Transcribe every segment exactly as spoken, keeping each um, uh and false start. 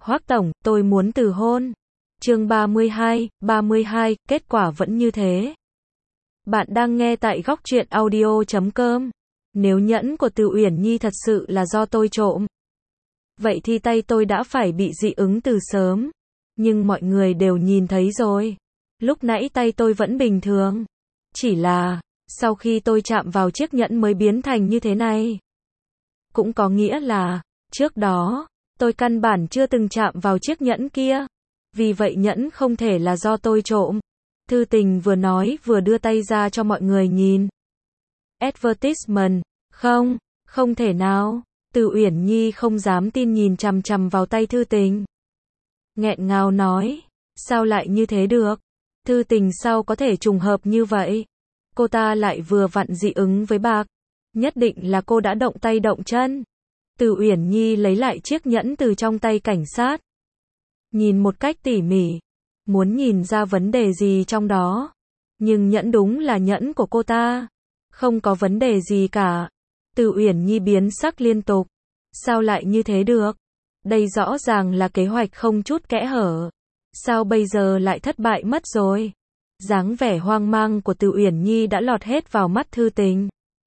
Hoắc tổng, tôi muốn từ hôn. Chương ba mươi hai, ba mươi hai, kết quả vẫn như thế. Bạn đang nghe tại góc truyện audio chấm com. Nếu nhẫn của Từ Uyển Nhi thật sự là do tôi trộm, vậy thì tay tôi đã phải bị dị ứng từ sớm. Nhưng mọi người đều nhìn thấy rồi. Lúc nãy tay tôi vẫn bình thường. Chỉ là, sau khi tôi chạm vào chiếc nhẫn mới biến thành như thế này. Cũng có nghĩa là, trước đó, tôi căn bản chưa từng chạm vào chiếc nhẫn kia. Vì vậy nhẫn không thể là do tôi trộm. Thư Tình vừa nói vừa đưa tay ra cho mọi người nhìn. Advertisement, không, không thể nào. Từ Uyển Nhi không dám tin nhìn chằm chằm vào tay Thư Tình. Nghẹn ngào nói, sao lại như thế được? Thư Tình sao có thể trùng hợp như vậy? Cô ta lại vừa vặn dị ứng với bạc. Nhất định là cô đã động tay động chân. Từ Uyển Nhi lấy lại chiếc nhẫn từ trong tay cảnh sát. Nhìn một cách tỉ mỉ. Muốn nhìn ra vấn đề gì trong đó. Nhưng nhẫn đúng là nhẫn của cô ta. Không có vấn đề gì cả. Từ Uyển Nhi biến sắc liên tục. Sao lại như thế được? Đây rõ ràng là kế hoạch không chút kẽ hở. Sao bây giờ lại thất bại mất rồi? Dáng vẻ hoang mang của Từ Uyển Nhi đã lọt hết vào mắt Thư Tình.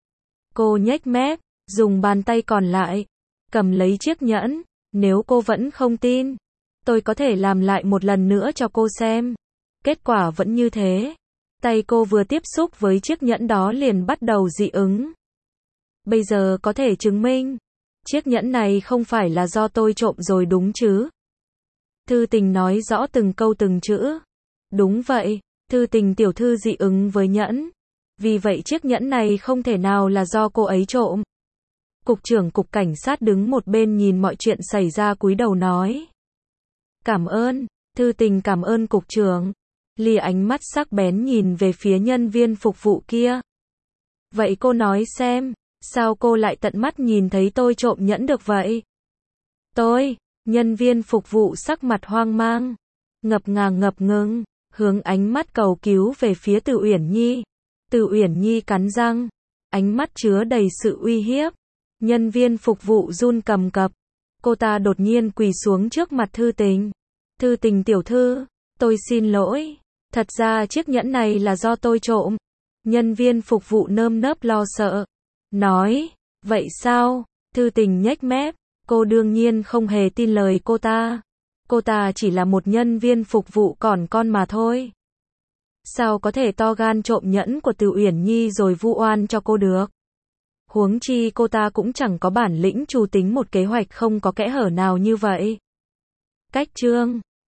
Cô nhếch mép, dùng bàn tay còn lại, cầm lấy chiếc nhẫn. Nếu cô vẫn không tin, tôi có thể làm lại một lần nữa cho cô xem. Kết quả vẫn như thế. Tay cô vừa tiếp xúc với chiếc nhẫn đó liền bắt đầu dị ứng. Bây giờ có thể chứng minh, chiếc nhẫn này không phải là do tôi trộm rồi đúng chứ? Thư Tình nói rõ từng câu từng chữ. Đúng vậy, Thư Tình tiểu thư dị ứng với nhẫn. Vì vậy chiếc nhẫn này không thể nào là do cô ấy trộm. Cục trưởng cục cảnh sát đứng một bên nhìn mọi chuyện xảy ra cúi đầu nói. Cảm ơn, Thư Tình cảm ơn cục trưởng. Lìa ánh mắt sắc bén nhìn về phía nhân viên phục vụ kia. Vậy cô nói xem, sao cô lại tận mắt nhìn thấy tôi trộm nhẫn được vậy? Tôi, nhân viên phục vụ sắc mặt hoang mang, ngập ngàng ngập ngừng, hướng ánh mắt cầu cứu về phía Từ Uyển Nhi. Từ Uyển Nhi cắn răng, ánh mắt chứa đầy sự uy hiếp. Nhân viên phục vụ run cầm cập. Cô ta đột nhiên quỳ xuống trước mặt Thư Tình. Thư Tình tiểu thư, tôi xin lỗi. Thật ra chiếc nhẫn này là do tôi trộm. Nhân viên phục vụ nơm nớp lo sợ. Nói, vậy sao? Thư Tình nhếch mép. Cô đương nhiên không hề tin lời cô ta. Cô ta chỉ là một nhân viên phục vụ còn con mà thôi. Sao có thể to gan trộm nhẫn của Từ Uyển Nhi rồi vu oan cho cô được? Huống chi cô ta cũng chẳng có bản lĩnh trù tính một kế hoạch không có kẽ hở nào như vậy. Cách chương